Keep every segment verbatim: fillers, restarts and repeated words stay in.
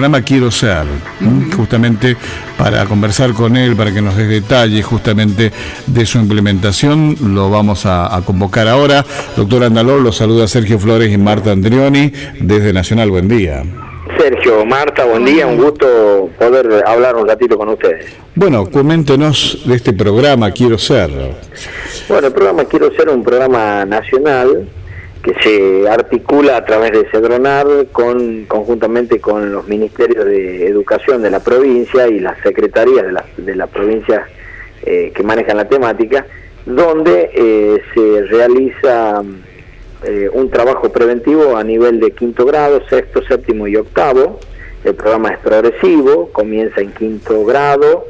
programa Quiero Ser, uh-huh. justamente para conversar con él, para que nos dé detalles justamente de su implementación. Lo vamos a, a convocar ahora. Doctor Andaló, lo saluda Sergio Flores y Marta Andrioni desde Nacional. Buen día. Sergio, Marta, buen día, un gusto poder hablar un ratito con ustedes. Bueno, coméntenos de este programa Quiero Ser. Bueno, el programa Quiero Ser es un programa nacional que se articula a través de Cedronar con, conjuntamente con los ministerios de educación de la provincia y las secretarías de la, de la provincia eh, que manejan la temática, donde eh, se realiza eh, un trabajo preventivo a nivel de quinto grado, sexto, séptimo y octavo. El programa es progresivo, comienza en quinto grado,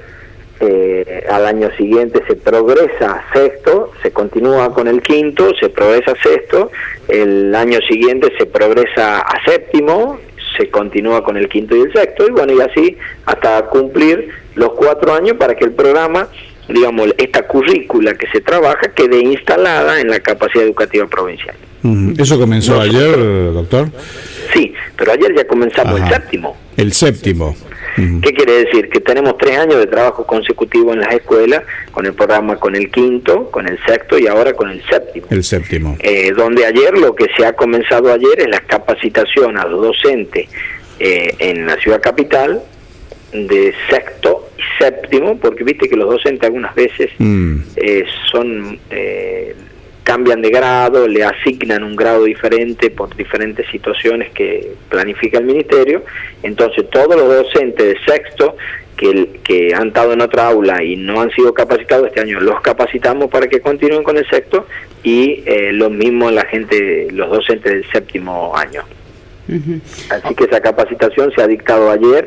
eh, al año siguiente se progresa a sexto, se continúa con el quinto, se progresa a sexto, el año siguiente se progresa a séptimo, se continúa con el quinto y el sexto, y bueno, y así hasta cumplir los cuatro años para que el programa, digamos, esta currícula que se trabaja quede instalada en la capacidad educativa provincial. ¿Eso comenzó Nosotros, ayer, doctor? Sí, pero ayer ya comenzamos Ajá. el séptimo. El séptimo. Uh-huh. ¿Qué quiere decir? Que tenemos tres años de trabajo consecutivo en las escuelas, con el programa con el quinto, con el sexto y ahora con el séptimo. El séptimo. Eh, donde ayer, lo que se ha comenzado ayer es la capacitación a los docentes eh, en la ciudad capital de sexto y séptimo, porque viste que los docentes algunas veces mm. eh, son... Eh, cambian de grado, le asignan un grado diferente por diferentes situaciones que planifica el ministerio. Entonces todos los docentes de sexto que, que han estado en otra aula y no han sido capacitados este año, los capacitamos para que continúen con el sexto, y eh, lo mismo la gente, los docentes del séptimo año. Uh-huh. Así que esa capacitación se ha dictado ayer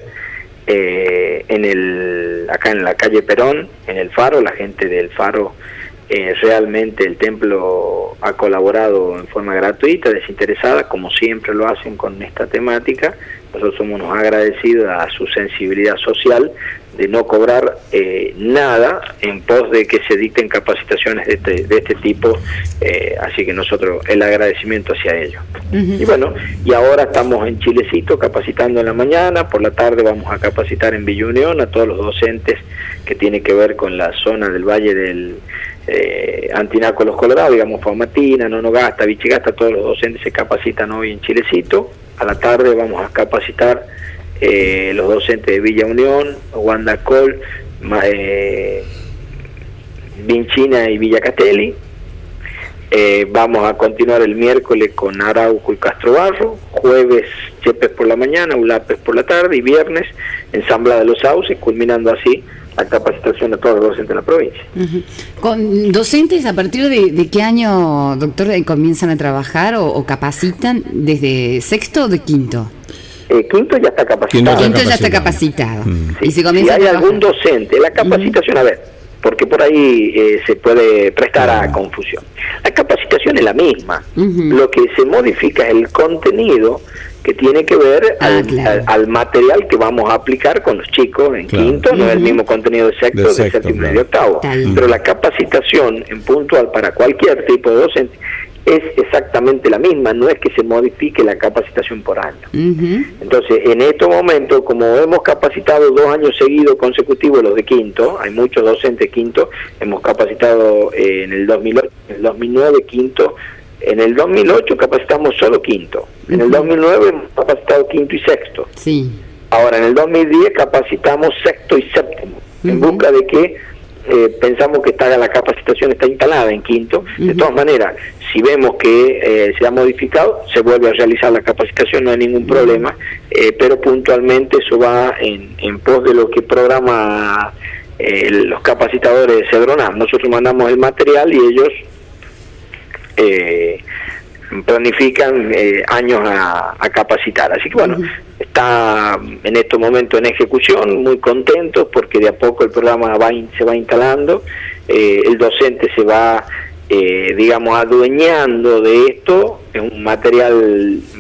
eh, en el acá en la calle Perón, en el Faro. La gente del Faro, Eh, realmente el templo ha colaborado en forma gratuita, desinteresada, como siempre lo hacen con esta temática. Nosotros somos unos agradecidos a su sensibilidad social de no cobrar eh, nada en pos de que se dicten capacitaciones de este, de este tipo, eh, así que nosotros el agradecimiento hacia ellos. Uh-huh. Y bueno, y ahora estamos en Chilecito capacitando en la mañana, por la tarde vamos a capacitar en Villa Unión a todos los docentes que tienen que ver con la zona del Valle del Eh, Antinaco Los Colorados, digamos Faumatina, Nonogasta, Vichigasta. Todos los docentes se capacitan hoy en Chilecito. A la tarde vamos a capacitar eh, los docentes de Villa Unión, Guandacol, eh, Vinchina y Villa Castelli. Eh, vamos a continuar el miércoles con Arauco y Castro Barro, jueves Chepes por la mañana, Ulapes por la tarde, y viernes Ensambla de los Sauces, culminando así la capacitación de todos los docentes de la provincia. Uh-huh. ¿Con docentes a partir de, de qué año, doctor, comienzan a trabajar o, o capacitan? ¿Desde sexto o de quinto? Eh, quinto ya está capacitado. Quinto ya está capacitado. Mm. Sí. Y se comienza si hay a algún docente, la capacitación, uh-huh. a ver, porque por ahí eh, se puede prestar uh-huh. a confusión. La capacitación es la misma. Uh-huh. Lo que se modifica es el contenido que tiene que ver ah, al, claro. al, al material que vamos a aplicar con los chicos en claro. quinto, no uh-huh. es el mismo contenido de sexto, de, de sexto, séptimo claro. y de octavo. Uh-huh. Pero la capacitación en puntual para cualquier tipo de docente es exactamente la misma, no es que se modifique la capacitación por año. Uh-huh. Entonces, en estos momentos, como hemos capacitado dos años seguidos consecutivos los de quinto, hay muchos docentes quinto, hemos capacitado eh, en el dos mil ocho, en el dos mil nueve quinto. En el dos mil ocho capacitamos solo quinto. En el dos mil nueve hemos capacitado quinto y sexto. Sí. Ahora, en el dos mil diez capacitamos sexto y séptimo, uh-huh. en busca de que eh, pensamos que está, la capacitación está instalada en quinto. Uh-huh. De todas maneras, si vemos que eh, se ha modificado, se vuelve a realizar la capacitación, no hay ningún problema, eh, pero puntualmente eso va en, en pos de lo que programa eh, los capacitadores de Cedronar. Nosotros mandamos el material y ellos Eh, planifican eh, años a, a capacitar. Así que bueno, uh-huh. está en estos momentos en ejecución, muy contentos porque de a poco el programa va in, se va instalando, eh, el docente se va, eh, digamos, adueñando de esto. Es un material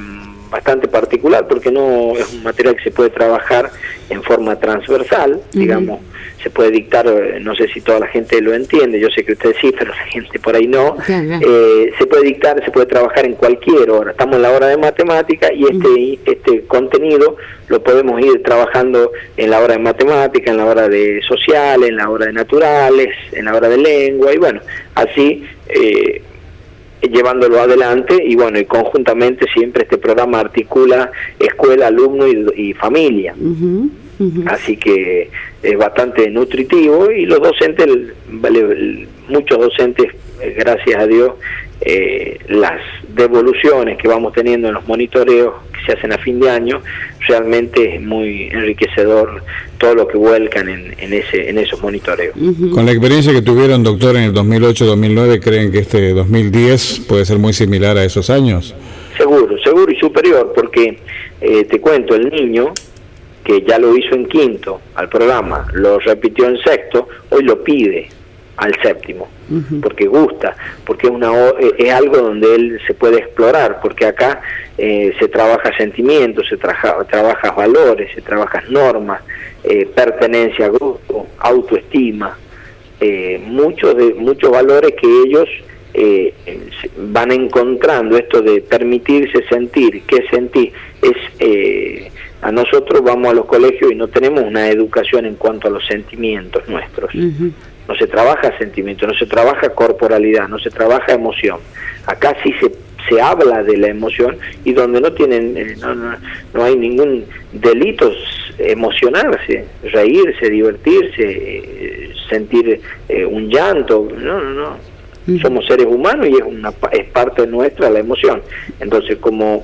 bastante particular porque no es un material que se puede trabajar en forma transversal, uh-huh. digamos, se puede dictar, no sé si toda la gente lo entiende, yo sé que ustedes sí, pero la gente por ahí no, uh-huh. eh, se puede dictar, se puede trabajar en cualquier hora, estamos en la hora de matemática y este, uh-huh. este contenido lo podemos ir trabajando en la hora de matemática, en la hora de sociales, en la hora de naturales, en la hora de lengua, y bueno, así eh, llevándolo adelante, y bueno, y conjuntamente siempre este programa articula escuela, alumno y, y familia. Uh-huh. Uh-huh. Así que es bastante nutritivo, y los docentes, vale, muchos docentes, gracias a Dios, eh, las devoluciones que vamos teniendo en los monitoreos que se hacen a fin de año, realmente es muy enriquecedor todo lo que vuelcan en, en ese en esos monitoreos. Uh-huh. Con la experiencia que tuvieron, doctor, en el dos mil ocho dos mil nueve, ¿creen que este dos mil diez puede ser muy similar a esos años? Seguro, seguro y superior, porque eh, te cuento, el niño que ya lo hizo en quinto al programa, lo repitió en sexto, hoy lo pide al séptimo, uh-huh. porque gusta, porque es, una, es algo donde él se puede explorar, porque acá eh, se trabaja sentimientos, se trabaja, trabaja valores, se trabaja normas, eh, pertenencia a grupo, autoestima, eh, muchos de muchos valores que ellos eh, van encontrando. Esto de permitirse sentir, ¿qué sentir? Es eh, a nosotros vamos a los colegios y no tenemos una educación en cuanto a los sentimientos nuestros. Uh-huh. No se trabaja sentimiento, no se trabaja corporalidad, no se trabaja emoción. Acá sí se, se habla de la emoción, y donde no tienen, eh, no, no, no hay ningún delito emocionarse, reírse, divertirse, eh, sentir eh, un llanto, no, no, no. Uh-huh. Somos seres humanos y es una es parte nuestra la emoción. Entonces, como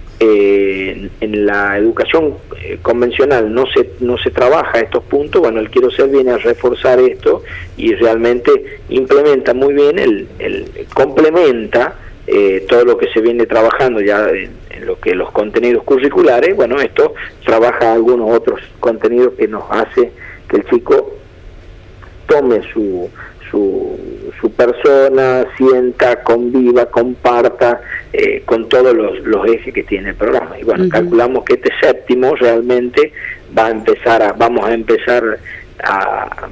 Eh, en la educación eh, convencional no se no se trabaja estos puntos, bueno, el Quiero Ser viene a reforzar esto y realmente implementa muy bien, el, el complementa eh, todo lo que se viene trabajando ya en, en lo que los contenidos curriculares. Bueno, esto trabaja algunos otros contenidos que nos hace que el chico tome su su, su persona, sienta, conviva, comparta eh, con todos los, los ejes que tiene el programa. Y bueno, uh-huh. calculamos que este séptimo realmente va a empezar a, vamos a empezar a,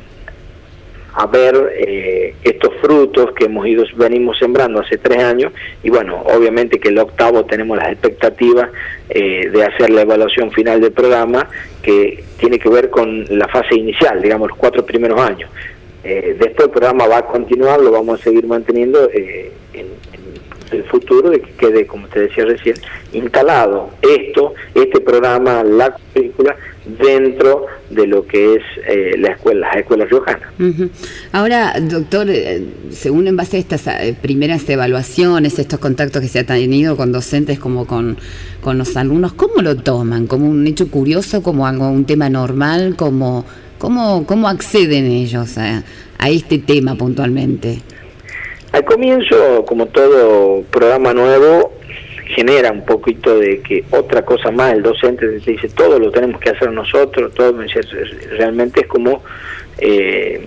a ver eh, estos frutos que hemos ido venimos sembrando hace tres años, y bueno, obviamente que el octavo tenemos las expectativas eh, de hacer la evaluación final del programa, que tiene que ver con la fase inicial, digamos los cuatro primeros años. Eh, después el programa va a continuar, lo vamos a seguir manteniendo eh, en, en el futuro, de que quede, como te decía recién, instalado esto, este programa, la película, dentro de lo que es eh, la escuela, las escuelas riojanas. Uh-huh. Ahora, doctor, eh, según en base a estas eh, primeras evaluaciones, estos contactos que se ha tenido con docentes como con, con los alumnos, ¿cómo lo toman? ¿Como un hecho curioso, como algo, un tema normal, como... ¿Cómo, cómo acceden ellos a, a este tema puntualmente? Al comienzo, como todo programa nuevo, genera un poquito de que otra cosa más, el docente te dice, todo lo tenemos que hacer nosotros, todo realmente es como... Eh,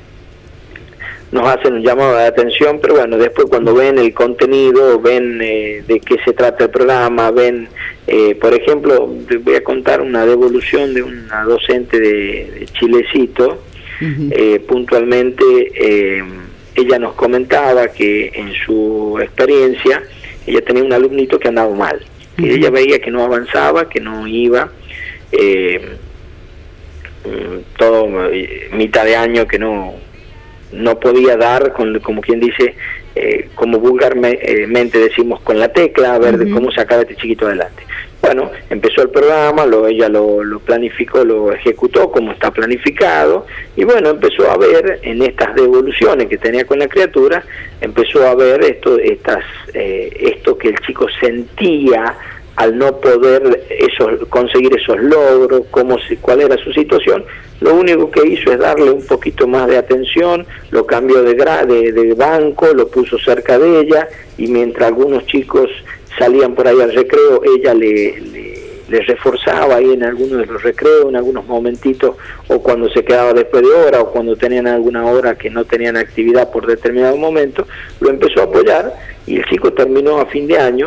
nos hacen un llamado de atención, pero bueno, después cuando ven el contenido, ven eh, de qué se trata el programa, ven, eh, por ejemplo, les voy a contar una devolución de una docente de, de Chilecito. Uh-huh. eh, puntualmente eh, ella nos comentaba que en su experiencia ella tenía un alumnito que andaba mal, que uh-huh. ella veía que no avanzaba, que no iba, eh, todo mitad de año que no no podía dar, con, como quien dice, eh, como vulgarmente decimos, con la tecla, a ver uh-huh. de cómo sacar a este chiquito adelante. Bueno, empezó el programa, lo, ella lo, lo planificó, lo ejecutó como está planificado, y bueno, empezó a ver en estas devoluciones que tenía con la criatura, empezó a ver esto, estas, eh, esto que el chico sentía al no poder esos, conseguir esos logros, cómo se, cuál era su situación. Lo único que hizo es darle un poquito más de atención, lo cambió de, gra de, de banco, lo puso cerca de ella, y mientras algunos chicos salían por ahí al recreo, ella le, le, le reforzaba ahí en algunos de los recreos, en algunos momentitos, o cuando se quedaba después de hora, o cuando tenían alguna hora que no tenían actividad por determinado momento, lo empezó a apoyar, y el chico terminó a fin de año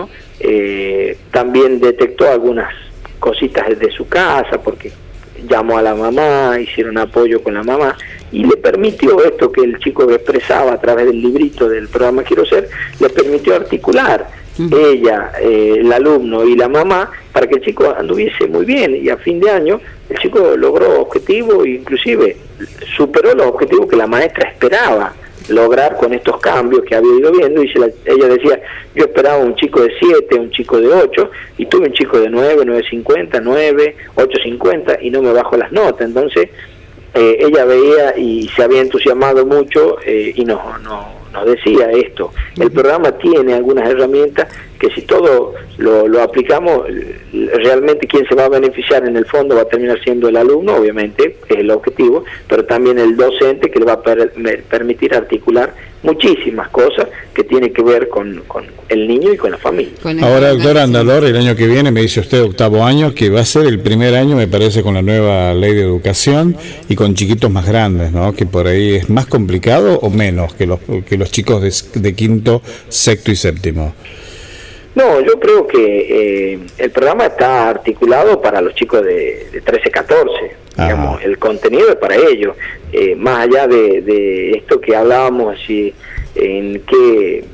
eh, también detectó algunas cositas desde su casa, porque llamó a la mamá, hicieron apoyo con la mamá, y le permitió esto que el chico expresaba a través del librito del programa Quiero Ser, le permitió articular uh-huh. ella, eh, el alumno y la mamá, para que el chico anduviese muy bien, y a fin de año el chico logró objetivos, inclusive superó los objetivos que la maestra esperaba lograr con estos cambios que había ido viendo, y se la, ella decía, yo esperaba un chico de siete, un chico de ocho, y tuve un chico de nueve, nueve cincuenta, nueve, ocho cincuenta, y no me bajo las notas. Entonces eh, ella veía y se había entusiasmado mucho, eh, y nos, nos, nos decía esto, el programa tiene algunas herramientas que si todo lo, lo aplicamos, realmente quien se va a beneficiar en el fondo va a terminar siendo el alumno, obviamente, es el objetivo, pero también el docente, que le va a per permitir articular muchísimas cosas que tienen que ver con, con el niño y con la familia. Ahora, doctor Andalor, el año que viene, me dice usted octavo año, que va a ser el primer año, me parece, con la nueva ley de educación y con chiquitos más grandes, ¿no? Que por ahí es más complicado o menos que los, que los chicos de, de quinto, sexto y séptimo. No, yo creo que eh, el programa está articulado para los chicos de, de trece, catorce, digamos, el contenido es para ellos, eh, más allá de, de esto que hablábamos, así, en qué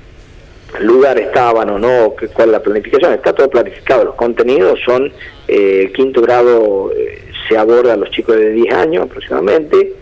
lugar estaban o no, que, cuál es la planificación, está todo planificado, los contenidos son, eh, el quinto grado eh, se aborda a los chicos de diez años aproximadamente,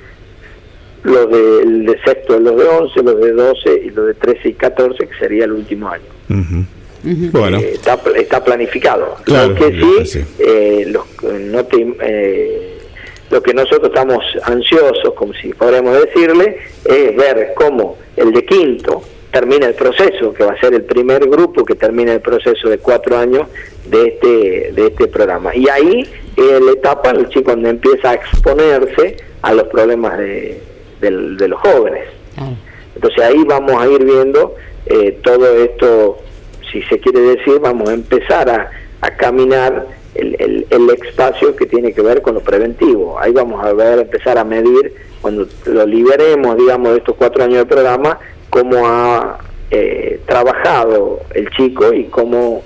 los de, el de sexto, los de once, los de doce y los de trece y catorce, que sería el último año. Uh-huh. Uh-huh. Bueno. Eh, está, está planificado. Claro, lo que sí, sí. Eh, los, no te, eh, lo que nosotros estamos ansiosos, como si podríamos decirle, es ver cómo el de quinto termina el proceso, que va a ser el primer grupo que termina el proceso de cuatro años de este de este programa. Y ahí es la etapa en el chico donde empieza a exponerse a los problemas de, de, de los jóvenes. Uh-huh. Entonces ahí vamos a ir viendo eh, todo esto. Si se quiere decir, vamos a empezar a, a caminar el, el, el espacio que tiene que ver con lo preventivo. Ahí vamos a ver, empezar a medir, cuando lo liberemos, digamos, de estos cuatro años de programa, cómo ha eh, trabajado el chico y cómo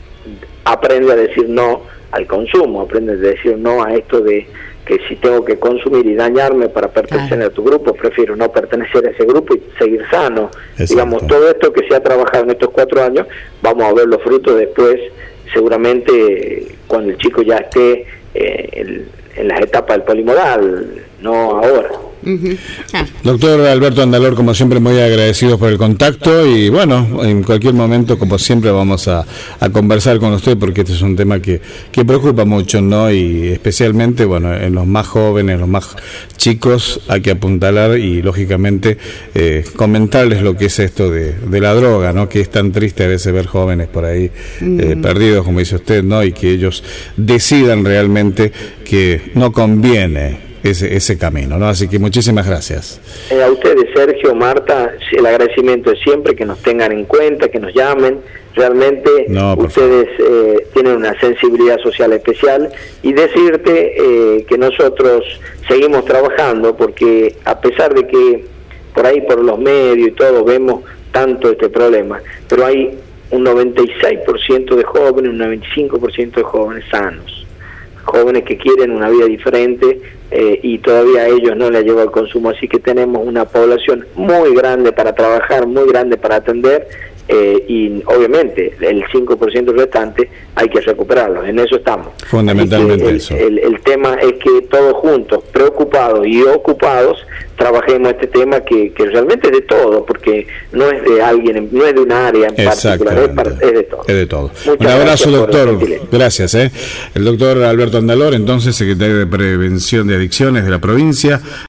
aprende a decir no al consumo, aprende a decir no a esto de que si tengo que consumir y dañarme para pertenecer claro. a tu grupo, prefiero no pertenecer a ese grupo y seguir sano. Exacto. Digamos, todo esto que se ha trabajado en estos cuatro años, vamos a ver los frutos después, seguramente cuando el chico ya esté eh, en, en las etapas del polimodal, no ahora. Uh-huh. Ah. Doctor Alberto Andalor, como siempre, muy agradecidos por el contacto y bueno, en cualquier momento, como siempre, vamos a, a conversar con usted porque este es un tema que, que preocupa mucho, ¿no? Y especialmente, bueno, en los más jóvenes, los más chicos, hay que apuntalar y, lógicamente, eh, comentarles lo que es esto de, de la droga, ¿no? Que es tan triste a veces ver jóvenes por ahí uh-huh. eh, perdidos, como dice usted, ¿no? Y que ellos decidan realmente que no conviene ese ese camino, ¿no? Así que muchísimas gracias. Eh, a ustedes, Sergio, Marta, el agradecimiento es siempre que nos tengan en cuenta, que nos llamen. Realmente no, ustedes eh, tienen una sensibilidad social especial y decirte eh, que nosotros seguimos trabajando porque a pesar de que por ahí por los medios y todo vemos tanto este problema, pero hay un noventa y seis por ciento de jóvenes, un noventa y cinco por ciento de jóvenes sanos, jóvenes que quieren una vida diferente eh, y todavía a ellos no les llegó el consumo, así que tenemos una población muy grande para trabajar, muy grande para atender eh, y obviamente el cinco por ciento restante hay que recuperarlo, en eso estamos. Fundamentalmente el, eso. El, el tema es que todos juntos, preocupados y ocupados, trabajemos este tema que, que realmente es de todo, porque no es de alguien, no es de una área en particular, es, para, es de todo. Es de todo. Muchas Un abrazo, doctor. Gracias. ¿eh? El doctor Alberto Andalor, entonces, secretario de Prevención de Adicciones de la provincia.